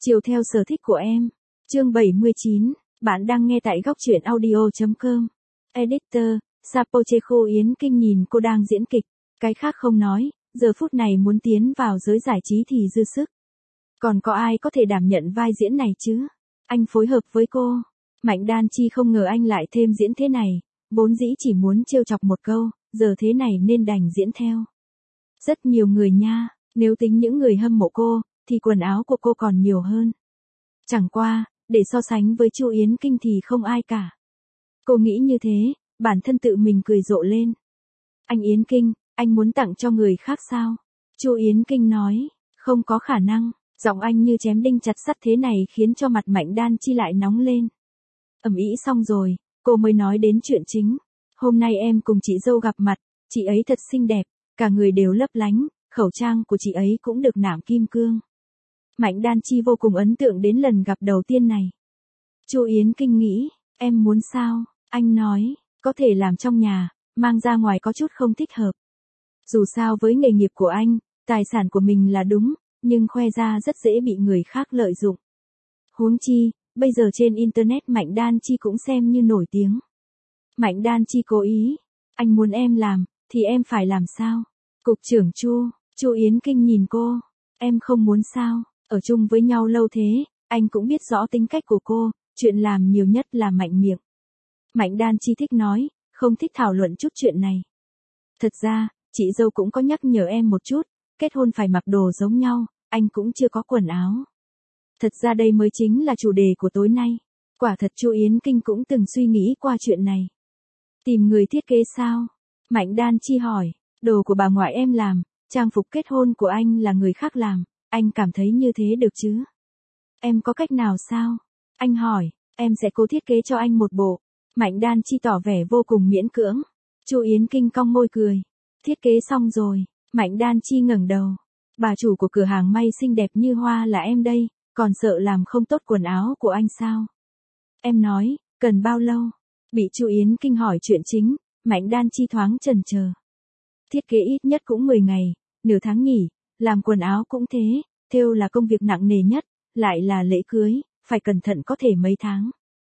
Chiều theo sở thích của em. Chương 79, bạn đang nghe tại góc truyện audio.com. Editor, Sapocheco Yến Kinh nhìn cô đang diễn kịch, cái khác không nói, giờ phút này muốn tiến vào giới giải trí thì dư sức. Còn có ai có thể đảm nhận vai diễn này chứ? Anh phối hợp với cô. Mạnh Đan Chi không ngờ anh lại thêm diễn thế này, vốn dĩ chỉ muốn trêu chọc một câu, giờ thế này nên đành diễn theo. Rất nhiều người nha, nếu tính những người hâm mộ cô, thì quần áo của cô còn nhiều hơn. Chẳng qua, để so sánh với Chu Yến Kinh thì không ai cả. Cô nghĩ như thế, bản thân tự mình cười rộ lên. Anh Yến Kinh, anh muốn tặng cho người khác sao? Chu Yến Kinh nói, không có khả năng, giọng anh như chém đinh chặt sắt thế này khiến cho mặt Mạnh Đan Chi lại nóng lên. Ầm ĩ xong rồi, cô mới nói đến chuyện chính. Hôm nay em cùng chị dâu gặp mặt, chị ấy thật xinh đẹp, cả người đều lấp lánh, khẩu trang của chị ấy cũng được nạm kim cương. Mạnh Đan Chi vô cùng ấn tượng đến lần gặp đầu tiên này. Chu Yến Kinh nghĩ, em muốn sao? Anh nói, có thể làm trong nhà, mang ra ngoài có chút không thích hợp. Dù sao với nghề nghiệp của anh, tài sản của mình là đúng, nhưng khoe ra rất dễ bị người khác lợi dụng. Huống chi, bây giờ trên Internet Mạnh Đan Chi cũng xem như nổi tiếng. Mạnh Đan Chi cố ý, anh muốn em làm, thì em phải làm sao? Cục trưởng Chu Yến Kinh nhìn cô, em không muốn sao? Ở chung với nhau lâu thế, anh cũng biết rõ tính cách của cô, chuyện làm nhiều nhất là mạnh miệng. Mạnh Đan Chi thích nói, không thích thảo luận chút chuyện này. Thật ra, chị dâu cũng có nhắc nhở em một chút, kết hôn phải mặc đồ giống nhau, anh cũng chưa có quần áo. Thật ra đây mới chính là chủ đề của tối nay. Quả thật Chu Yến Kinh cũng từng suy nghĩ qua chuyện này. Tìm người thiết kế sao? Mạnh Đan Chi hỏi, đồ của bà ngoại em làm, trang phục kết hôn của anh là người khác làm, anh cảm thấy như thế được chứ? Em có cách nào sao? Anh hỏi, em sẽ cố thiết kế cho anh một bộ. Mạnh Đan Chi tỏ vẻ vô cùng miễn cưỡng. Chu Yến Kinh cong môi cười. Thiết kế xong rồi, Mạnh Đan Chi ngẩng đầu. Bà chủ của cửa hàng may xinh đẹp như hoa là em đây, còn sợ làm không tốt quần áo của anh sao? Em nói, cần bao lâu? Bị Chu Yến Kinh hỏi chuyện chính, Mạnh Đan Chi thoáng chần chờ. Thiết kế ít nhất cũng 10 ngày, nửa tháng nghỉ, làm quần áo cũng thế, thêu là công việc nặng nề nhất, lại là lễ cưới, phải cẩn thận có thể mấy tháng.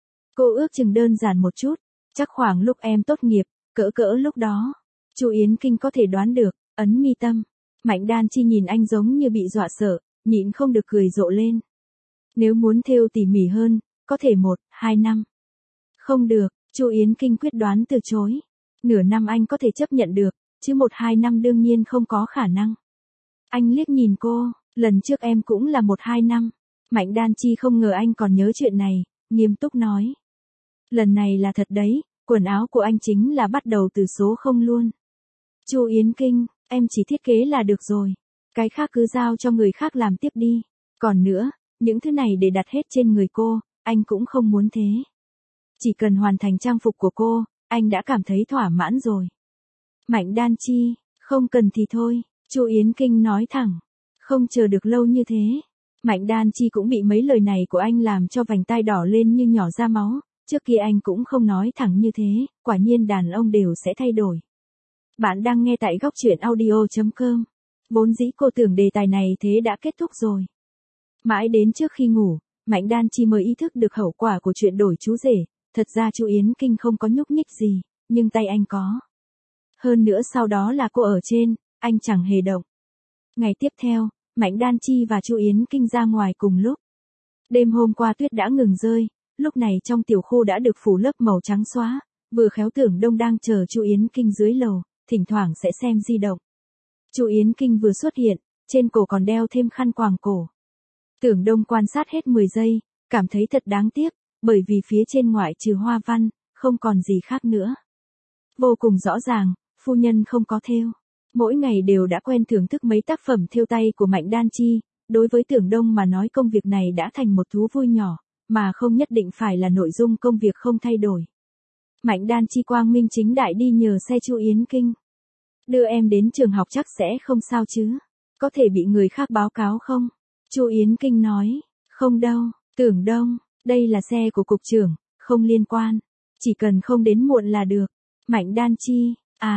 Cô ước chừng đơn giản một chút, chắc khoảng lúc em tốt nghiệp, cỡ lúc đó. Chu Yến Kinh có thể đoán được, ấn mi tâm. Mạnh Đan Chi nhìn anh giống như bị dọa sợ, nhịn không được cười rộ lên. Nếu muốn thêu tỉ mỉ hơn, có thể 1-2 năm. Không được, Chu Yến Kinh quyết đoán từ chối. Nửa năm anh có thể chấp nhận được, chứ 1-2 năm đương nhiên không có khả năng. Anh liếc nhìn cô, lần trước em cũng là 1-2 năm. Mạnh Đan Chi không ngờ anh còn nhớ chuyện này, nghiêm túc nói. Lần này là thật đấy, quần áo của anh chính là bắt đầu từ số 0 luôn. Chu Yến Kinh, em chỉ thiết kế là được rồi. Cái khác cứ giao cho người khác làm tiếp đi. Còn nữa, những thứ này để đặt hết trên người cô, anh cũng không muốn thế. Chỉ cần hoàn thành trang phục của cô, anh đã cảm thấy thỏa mãn rồi. Mạnh Đan Chi, không cần thì thôi, Chu Yến Kinh nói thẳng. Không chờ được lâu như thế. Mạnh Đan Chi cũng bị mấy lời này của anh làm cho vành tai đỏ lên như nhỏ ra máu. Trước kia anh cũng không nói thẳng như thế, quả nhiên đàn ông đều sẽ thay đổi. Bạn đang nghe tại góc truyện audio.com. Vốn dĩ cô tưởng đề tài này thế đã kết thúc rồi. Mãi đến trước khi ngủ, Mạnh Đan Chi mới ý thức được hậu quả của chuyện đổi chú rể. Thật ra Chu Yến Kinh không có nhúc nhích gì, nhưng tay anh có. Hơn nữa sau đó là cô ở trên, anh chẳng hề động. Ngày tiếp theo, Mạnh Đan Chi và Chu Yến Kinh ra ngoài cùng lúc. Đêm hôm qua tuyết đã ngừng rơi, lúc này trong tiểu khu đã được phủ lớp màu trắng xóa, vừa khéo Tưởng Đông đang chờ Chu Yến Kinh dưới lầu, thỉnh thoảng sẽ xem di động. Chu Yến Kinh vừa xuất hiện, trên cổ còn đeo thêm khăn quàng cổ. Tưởng Đông quan sát hết 10 giây, cảm thấy thật đáng tiếc, bởi vì phía trên ngoại trừ hoa văn, không còn gì khác nữa. Vô cùng rõ ràng, phu nhân không có thêu. Mỗi ngày đều đã quen thưởng thức mấy tác phẩm thêu tay của Mạnh Đan Chi, đối với Tưởng Đông mà nói công việc này đã thành một thú vui nhỏ, mà không nhất định phải là nội dung công việc không thay đổi. Mạnh Đan Chi quang minh chính đại đi nhờ xe Chu Yến Kinh. Đưa em đến trường học chắc sẽ không sao chứ? Có thể bị người khác báo cáo không? Chu Yến Kinh nói, không đâu, Tưởng Đông, đây là xe của cục trưởng, không liên quan. Chỉ cần không đến muộn là được. Mạnh Đan Chi,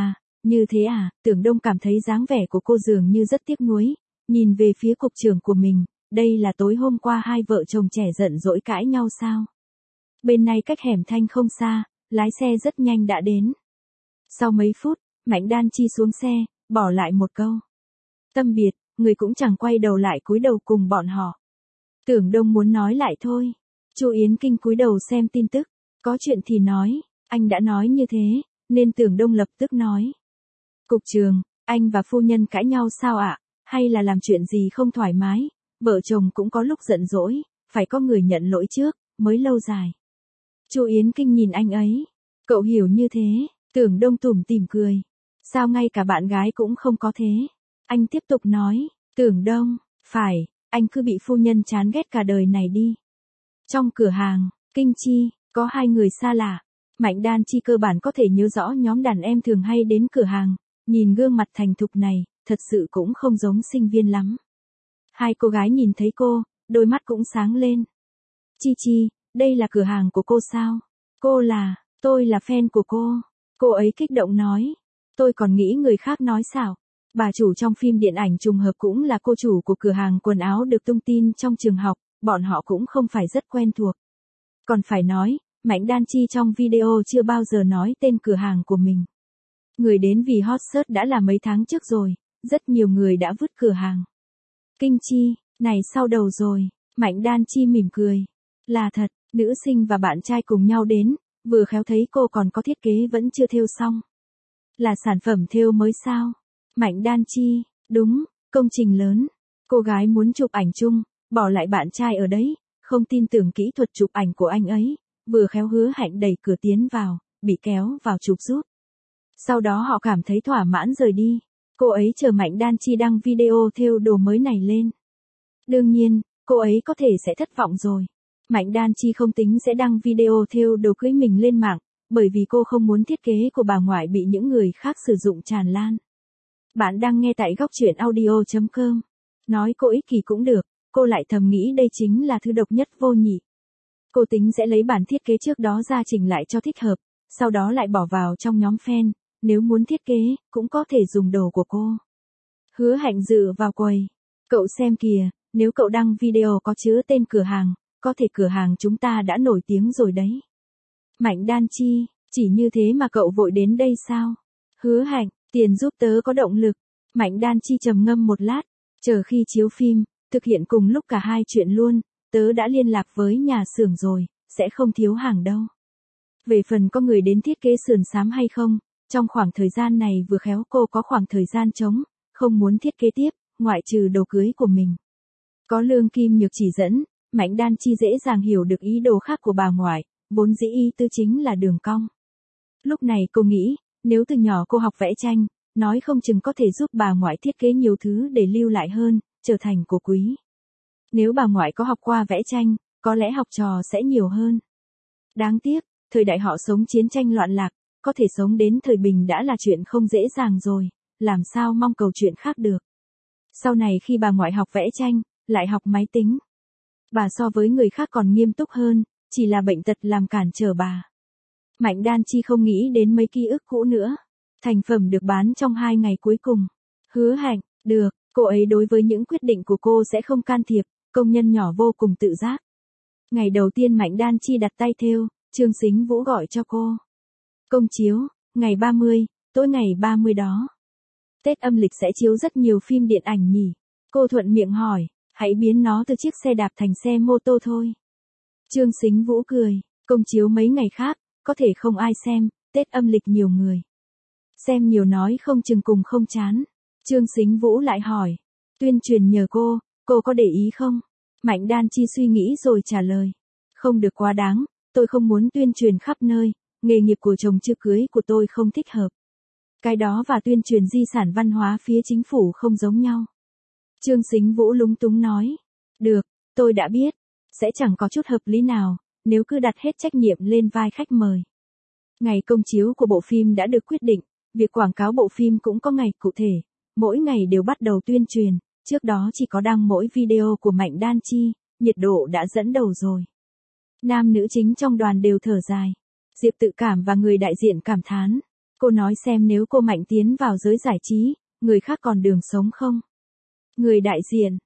như thế à? Tưởng Đông cảm thấy dáng vẻ của cô dường như rất tiếc nuối, nhìn về phía cục trưởng của mình, đây là tối hôm qua hai vợ chồng trẻ giận dỗi cãi nhau sao? Bên này cách hẻm Thanh không xa, lái xe rất nhanh đã đến. Sau mấy phút, Mạnh Đan Chi xuống xe, bỏ lại một câu. Tâm biệt, người cũng chẳng quay đầu lại cúi đầu cùng bọn họ. Tưởng Đông muốn nói lại thôi. Chu Yến Kinh cúi đầu xem tin tức, có chuyện thì nói, anh đã nói như thế, nên Tưởng Đông lập tức nói. Cục trường, anh và phu nhân cãi nhau sao ạ? Hay là làm chuyện gì không thoải mái? Vợ chồng cũng có lúc giận dỗi, phải có người nhận lỗi trước, mới lâu dài. Chu Yến Kinh nhìn anh ấy. Cậu hiểu như thế, Tưởng Đông tủm tỉm cười. Sao ngay cả bạn gái cũng không có thế? Anh tiếp tục nói, Tưởng Đông, phải, anh cứ bị phu nhân chán ghét cả đời này đi. Trong cửa hàng, Kinh Chi, có hai người xa lạ. Mạnh Đan Chi cơ bản có thể nhớ rõ nhóm đàn em thường hay đến cửa hàng, nhìn gương mặt thành thục này, thật sự cũng không giống sinh viên lắm. Hai cô gái nhìn thấy cô, đôi mắt cũng sáng lên. Chi Chi, đây là cửa hàng của cô sao? Tôi là fan của cô. Cô ấy kích động nói. Tôi còn nghĩ người khác nói xạo. Bà chủ trong phim điện ảnh trùng hợp cũng là cô chủ của cửa hàng quần áo được tung tin trong trường học, bọn họ cũng không phải rất quen thuộc. Còn phải nói, Mạnh Đan Chi trong video chưa bao giờ nói tên cửa hàng của mình. Người đến vì hot search đã là mấy tháng trước rồi, rất nhiều người đã vứt cửa hàng. Kinh Chi, này sau đầu rồi, Mạnh Đan Chi mỉm cười. Là thật, nữ sinh và bạn trai cùng nhau đến, vừa khéo thấy cô còn có thiết kế vẫn chưa thêu xong. Là sản phẩm thêu mới sao? Mạnh Đan Chi, đúng, công trình lớn. Cô gái muốn chụp ảnh chung, bỏ lại bạn trai ở đấy, không tin tưởng kỹ thuật chụp ảnh của anh ấy, vừa khéo Hứa Hạnh đẩy cửa tiến vào, bị kéo vào chụp giúp. Sau đó họ cảm thấy thỏa mãn rời đi. Cô ấy chờ Mạnh Đan Chi đăng video thêu đồ mới này lên. Đương nhiên, cô ấy có thể sẽ thất vọng rồi. Mạnh Đan Chi không tính sẽ đăng video thêu đồ cưới mình lên mạng, bởi vì cô không muốn thiết kế của bà ngoại bị những người khác sử dụng tràn lan. Bạn đang nghe tại góc truyện audio.com. Nói cô ích kỷ cũng được, cô lại thầm nghĩ đây chính là thứ độc nhất vô nhị. Cô tính sẽ lấy bản thiết kế trước đó ra chỉnh lại cho thích hợp, sau đó lại bỏ vào trong nhóm fan, nếu muốn thiết kế, cũng có thể dùng đồ của cô. Hứa Hạnh dựa vào quầy. Cậu xem kìa, nếu cậu đăng video có chứa tên cửa hàng, có thể cửa hàng chúng ta đã nổi tiếng rồi đấy. Mạnh Đan Chi, chỉ như thế mà cậu vội đến đây sao? Hứa Hạnh, tiền giúp tớ có động lực. Mạnh Đan Chi trầm ngâm một lát, chờ khi chiếu phim, thực hiện cùng lúc cả hai chuyện luôn, tớ đã liên lạc với nhà xưởng rồi, sẽ không thiếu hàng đâu. Về phần có người đến thiết kế sườn xám hay không, trong khoảng thời gian này vừa khéo cô có khoảng thời gian trống, không muốn thiết kế tiếp, ngoại trừ đồ cưới của mình. Có Lương Kim Nhược chỉ dẫn, Mạnh Đan Chi dễ dàng hiểu được ý đồ khác của bà ngoại, vốn dĩ ý tư chính là đường cong. Lúc này cô nghĩ, nếu từ nhỏ cô học vẽ tranh, nói không chừng có thể giúp bà ngoại thiết kế nhiều thứ để lưu lại hơn, trở thành của quý. Nếu bà ngoại có học qua vẽ tranh, có lẽ học trò sẽ nhiều hơn. Đáng tiếc, thời đại họ sống chiến tranh loạn lạc, có thể sống đến thời bình đã là chuyện không dễ dàng rồi, làm sao mong cầu chuyện khác được. Sau này khi bà ngoại học vẽ tranh, lại học máy tính. Bà so với người khác còn nghiêm túc hơn, chỉ là bệnh tật làm cản trở bà. Mạnh Đan Chi không nghĩ đến mấy ký ức cũ nữa. Thành phẩm được bán trong 2 ngày cuối cùng. Hứa Hạnh, được, cô ấy đối với những quyết định của cô sẽ không can thiệp, công nhân nhỏ vô cùng tự giác. Ngày đầu tiên Mạnh Đan Chi đặt tay thêu, Trương Sính Vũ gọi cho cô. Công chiếu, ngày 30, tối ngày 30 đó. Tết âm lịch sẽ chiếu rất nhiều phim điện ảnh nhỉ? Cô thuận miệng hỏi, hãy biến nó từ chiếc xe đạp thành xe mô tô thôi. Trương Sính Vũ cười, công chiếu mấy ngày khác, có thể không ai xem, Tết âm lịch nhiều người. Xem nhiều nói không chừng cùng không chán. Trương Sính Vũ lại hỏi, tuyên truyền nhờ cô có để ý không? Mạnh Đan Chi suy nghĩ rồi trả lời, không được quá đáng, tôi không muốn tuyên truyền khắp nơi, nghề nghiệp của chồng chưa cưới của tôi không thích hợp. Cái đó và tuyên truyền di sản văn hóa phía chính phủ không giống nhau. Trương Sính Vũ lúng túng nói, được, tôi đã biết, sẽ chẳng có chút hợp lý nào, nếu cứ đặt hết trách nhiệm lên vai khách mời. Ngày công chiếu của bộ phim đã được quyết định, việc quảng cáo bộ phim cũng có ngày cụ thể, mỗi ngày đều bắt đầu tuyên truyền, trước đó chỉ có đăng mỗi video của Mạnh Đan Chi, nhiệt độ đã dẫn đầu rồi. Nam nữ chính trong đoàn đều thở dài. Diệp Tự Cảm và người đại diện cảm thán. Cô nói xem nếu cô Mạnh tiến vào giới giải trí, người khác còn đường sống không? Người đại diện,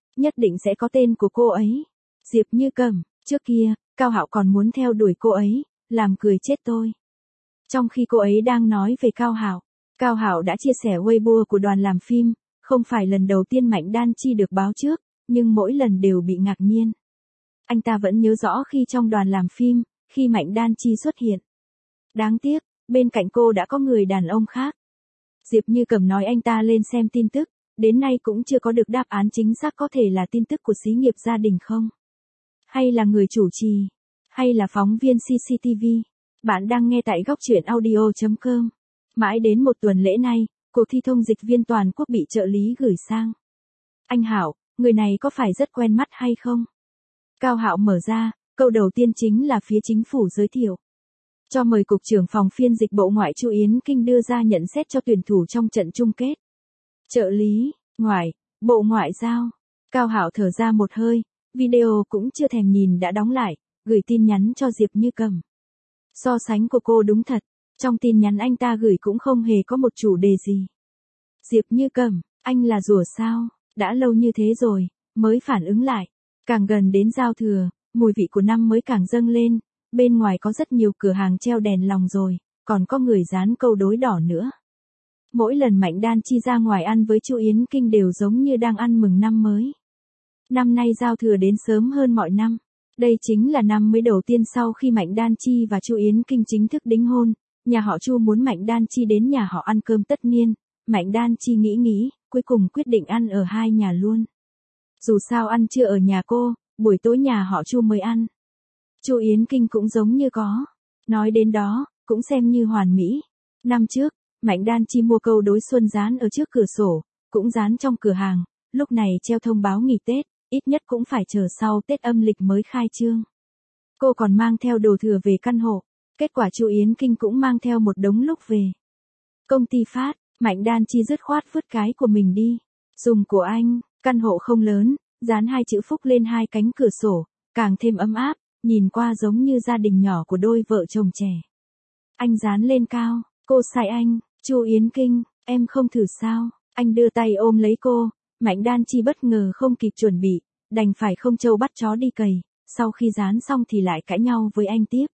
Nhất định sẽ có tên của cô ấy. Diệp Như Cẩm, trước kia, Cao Hạo còn muốn theo đuổi cô ấy, làm cười chết tôi. Trong khi cô ấy đang nói về Cao Hạo đã chia sẻ Weibo của đoàn làm phim, không phải lần đầu tiên Mạnh Đan Chi được báo trước, nhưng mỗi lần đều bị ngạc nhiên. Anh ta vẫn nhớ rõ khi trong đoàn làm phim, khi Mạnh Đan Chi xuất hiện. Đáng tiếc, bên cạnh cô đã có người đàn ông khác. Diệp Như Cẩm nói anh ta lên xem tin tức, đến nay cũng chưa có được đáp án chính xác, có thể là tin tức của xí nghiệp gia đình không? Hay là người chủ trì? Hay là phóng viên CCTV? Bạn đang nghe tại góc truyện audio.com. Mãi đến một tuần lễ nay, cuộc thi thông dịch viên toàn quốc bị trợ lý gửi sang. Anh Hạo, người này có phải rất quen mắt hay không? Cao Hạo mở ra, câu đầu tiên chính là phía chính phủ giới thiệu. Cho mời Cục trưởng phòng phiên dịch Bộ Ngoại Chu Yến Kinh đưa ra nhận xét cho tuyển thủ trong trận chung kết. Trợ lý, ngoại, Bộ Ngoại giao. Cao Hạo thở ra một hơi, video cũng chưa thèm nhìn đã đóng lại, gửi tin nhắn cho Diệp Như Cẩm. So sánh của cô đúng thật, trong tin nhắn anh ta gửi cũng không hề có một chủ đề gì. Diệp Như Cẩm, anh là rùa sao? Đã lâu như thế rồi, mới phản ứng lại. Càng gần đến giao thừa, mùi vị của năm mới càng dâng lên, bên ngoài có rất nhiều cửa hàng treo đèn lồng rồi, còn có người dán câu đối đỏ nữa. Mỗi lần Mạnh Đan Chi ra ngoài ăn với Chu Yến Kinh đều giống như đang ăn mừng năm mới. Năm nay giao thừa đến sớm hơn mọi năm. Đây chính là năm mới đầu tiên sau khi Mạnh Đan Chi và Chu Yến Kinh chính thức đính hôn. Nhà họ Chu muốn Mạnh Đan Chi đến nhà họ ăn cơm tất niên. Mạnh Đan Chi nghĩ, cuối cùng quyết định ăn ở hai nhà luôn. Dù sao ăn trưa ở nhà cô, buổi tối nhà họ Chu mới ăn. Chu Yến Kinh cũng giống như có. Nói đến đó, cũng xem như hoàn mỹ. Năm trước, Mạnh Đan Chi mua câu đối xuân dán ở trước cửa sổ, cũng dán trong cửa hàng, lúc này treo thông báo nghỉ Tết, ít nhất cũng phải chờ sau Tết âm lịch mới khai trương. Cô còn mang theo đồ thừa về căn hộ, kết quả Chu Yến Kinh cũng mang theo một đống lúc về. Công ty phát, Mạnh Đan Chi dứt khoát vứt cái của mình đi. Dùng của anh, căn hộ không lớn, dán hai chữ Phúc lên hai cánh cửa sổ, càng thêm ấm áp, nhìn qua giống như gia đình nhỏ của đôi vợ chồng trẻ. Anh dán lên cao, cô sai anh, Chu Yến Kinh, em không thử sao? Anh đưa tay ôm lấy cô, Mạnh Đan Chi bất ngờ không kịp chuẩn bị, đành phải không trâu bắt chó đi cày, sau khi dán xong thì lại cãi nhau với anh tiếp.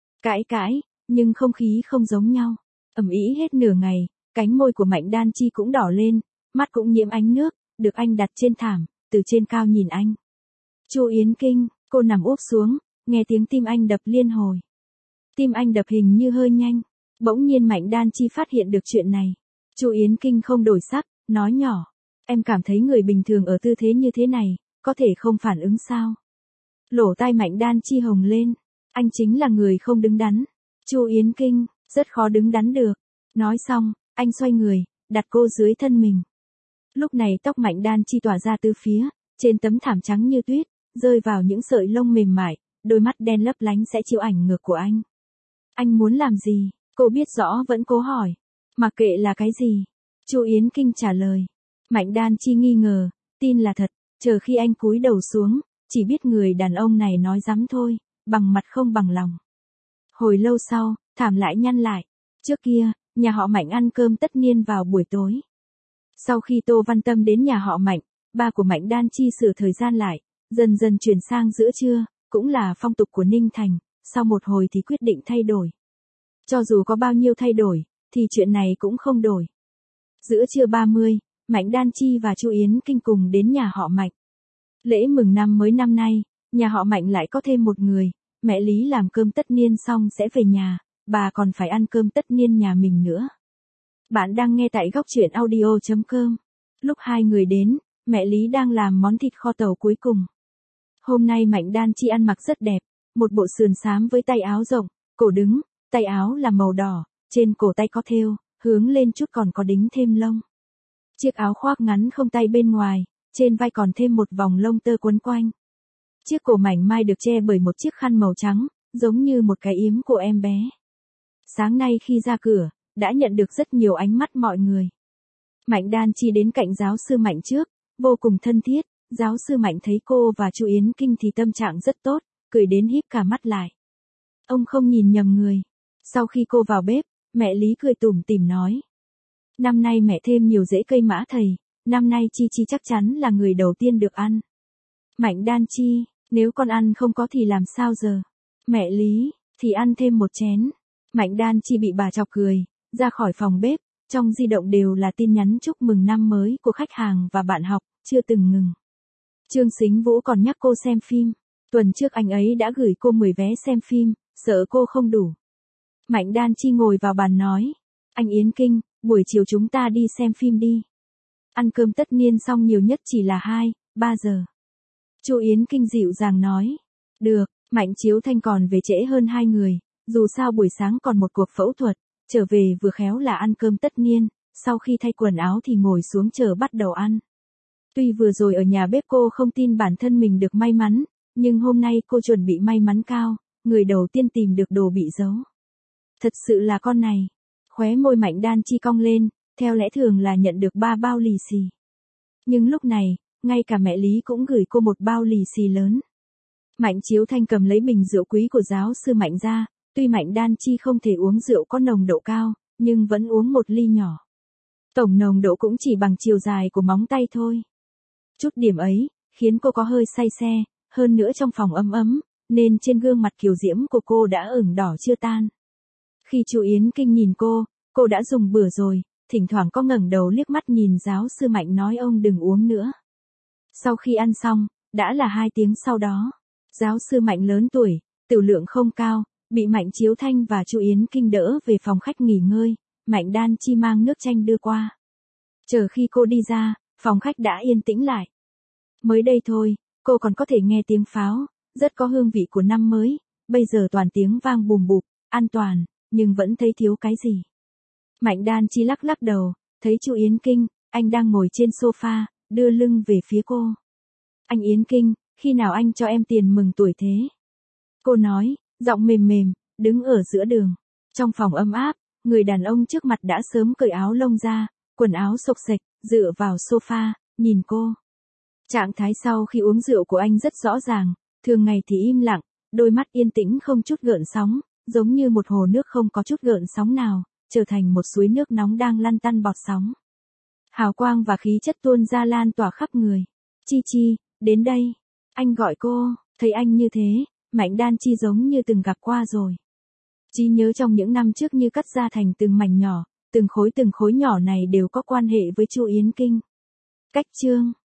Cãi, nhưng không khí không giống nhau. Ầm ĩ hết nửa ngày, cánh môi của Mạnh Đan Chi cũng đỏ lên, mắt cũng nhiễm ánh nước, được anh đặt trên thảm, từ trên cao nhìn anh. Chu Yến Kinh, cô nằm úp xuống, nghe tiếng tim anh đập liên hồi. Tim anh đập hình như hơi nhanh. Bỗng nhiên Mạnh Đan Chi phát hiện được chuyện này. Chu Yến Kinh không đổi sắc, nói nhỏ. Em cảm thấy người bình thường ở tư thế như thế này, có thể không phản ứng sao? Lỗ tai Mạnh Đan Chi hồng lên. Anh chính là người không đứng đắn. Chu Yến Kinh, rất khó đứng đắn được. Nói xong, anh xoay người, đặt cô dưới thân mình. Lúc này tóc Mạnh Đan Chi tỏa ra từ phía, trên tấm thảm trắng như tuyết, rơi vào những sợi lông mềm mại, đôi mắt đen lấp lánh sẽ chiếu ảnh ngược của anh. Anh muốn làm gì? Cô biết rõ vẫn cố hỏi. Mặc kệ là cái gì? Chu Yến Kinh trả lời. Mạnh Đan Chi nghi ngờ, tin là thật, chờ khi anh cúi đầu xuống, chỉ biết người đàn ông này nói dám thôi, bằng mặt không bằng lòng. Hồi lâu sau, thảm lại nhăn lại. Trước kia, nhà họ Mạnh ăn cơm tất niên vào buổi tối. Sau khi Tô Văn Tâm đến nhà họ Mạnh, ba của Mạnh Đan Chi sửa thời gian lại, dần dần chuyển sang giữa trưa, cũng là phong tục của Ninh Thành, sau một hồi thì quyết định thay đổi. Cho dù có bao nhiêu thay đổi, thì chuyện này cũng không đổi. Giữa trưa 30, Mạnh Đan Chi và Chu Yến Kinh cùng đến nhà họ Mạnh. Lễ mừng năm mới năm nay, nhà họ Mạnh lại có thêm một người, mẹ Lý làm cơm tất niên xong sẽ về nhà, bà còn phải ăn cơm tất niên nhà mình nữa. Bạn đang nghe tại góc truyện audio.com. Lúc hai người đến, mẹ Lý đang làm món thịt kho tàu cuối cùng. Hôm nay Mạnh Đan Chi ăn mặc rất đẹp, một bộ sườn xám với tay áo rộng, cổ đứng, tay áo là màu đỏ, trên cổ tay có thêu, hướng lên chút còn có đính thêm lông. Chiếc áo khoác ngắn không tay bên ngoài, trên vai còn thêm một vòng lông tơ quấn quanh. Chiếc cổ mảnh mai được che bởi một chiếc khăn màu trắng, giống như một cái yếm của em bé. Sáng nay khi ra cửa, đã nhận được rất nhiều ánh mắt mọi người. Mạnh Đan Chi đến cạnh giáo sư Mạnh trước, vô cùng thân thiết, giáo sư Mạnh thấy cô và Chu Yến Kinh thì tâm trạng rất tốt, cười đến híp cả mắt lại. Ông không nhìn nhầm người. Sau khi cô vào bếp, mẹ Lý cười tủm tỉm nói. Năm nay mẹ thêm nhiều rễ cây mã thầy, năm nay Chi Chi chắc chắn là người đầu tiên được ăn. Mạnh Đan Chi, nếu con ăn không có thì làm sao giờ? Mẹ Lý, thì ăn thêm một chén. Mạnh Đan Chi bị bà chọc cười, ra khỏi phòng bếp, trong di động đều là tin nhắn chúc mừng năm mới của khách hàng và bạn học, chưa từng ngừng. Trương Sính Vũ còn nhắc cô xem phim. Tuần trước anh ấy đã gửi cô 10 vé xem phim, sợ cô không đủ. Mạnh Đan Chi ngồi vào bàn nói. Anh Yến Kinh, buổi chiều chúng ta đi xem phim đi. Ăn cơm tất niên xong nhiều nhất chỉ là 2-3 giờ. Chu Yến Kinh dịu dàng nói. Được, Mạnh Chiếu Thanh còn về trễ hơn 2 người, dù sao buổi sáng còn một cuộc phẫu thuật, trở về vừa khéo là ăn cơm tất niên, sau khi thay quần áo thì ngồi xuống chờ bắt đầu ăn. Tuy vừa rồi ở nhà bếp cô không tin bản thân mình được may mắn, nhưng hôm nay cô chuẩn bị may mắn cao, người đầu tiên tìm được đồ bị giấu. Thật sự là con này. Khóe môi Mạnh Đan Chi cong lên, theo lẽ thường là nhận được 3 bao lì xì. Nhưng lúc này, ngay cả mẹ Lý cũng gửi cô một bao lì xì lớn. Mạnh Chiếu Thanh cầm lấy bình rượu quý của giáo sư Mạnh ra, tuy Mạnh Đan Chi không thể uống rượu có nồng độ cao, nhưng vẫn uống một ly nhỏ. Tổng nồng độ cũng chỉ bằng chiều dài của móng tay thôi. Chút điểm ấy, khiến cô có hơi say xe, hơn nữa trong phòng ấm ấm, nên trên gương mặt kiều diễm của cô đã ửng đỏ chưa tan. Khi Chu Yến Kinh nhìn cô đã dùng bữa rồi, thỉnh thoảng có ngẩng đầu liếc mắt nhìn giáo sư Mạnh nói ông đừng uống nữa. Sau khi ăn xong, đã là 2 tiếng sau đó. Giáo sư Mạnh lớn tuổi, tiểu lượng không cao, bị Mạnh Chiếu Thanh và Chu Yến Kinh đỡ về phòng khách nghỉ ngơi, Mạnh Đan Chi mang nước chanh đưa qua. Chờ khi cô đi ra, phòng khách đã yên tĩnh lại. Mới đây thôi, cô còn có thể nghe tiếng pháo, rất có hương vị của năm mới, bây giờ toàn tiếng vang bùm bụp, an toàn, nhưng vẫn thấy thiếu cái gì. Mạnh Đan Chi lắc lắc đầu, thấy Chu Yến Kinh, anh đang ngồi trên sofa, đưa lưng về phía cô. Anh Yến Kinh, khi nào anh cho em tiền mừng tuổi thế? Cô nói, giọng mềm mềm, đứng ở giữa đường. Trong phòng ấm áp, người đàn ông trước mặt đã sớm cởi áo lông ra, quần áo xộc xệch, dựa vào sofa, nhìn cô. Trạng thái sau khi uống rượu của anh rất rõ ràng, thường ngày thì im lặng, đôi mắt yên tĩnh không chút gợn sóng, giống như một hồ nước không có chút gợn sóng nào, trở thành một suối nước nóng đang lăn tăn bọt sóng. Hào quang và khí chất tuôn ra lan tỏa khắp người. Chi Chi, đến đây. Anh gọi cô, thấy anh như thế, Mạnh Đan Chi giống như từng gặp qua rồi. Trí nhớ trong những năm trước như cắt ra thành từng mảnh nhỏ, từng khối nhỏ này đều có quan hệ với Chu Yến Kinh. Cách chương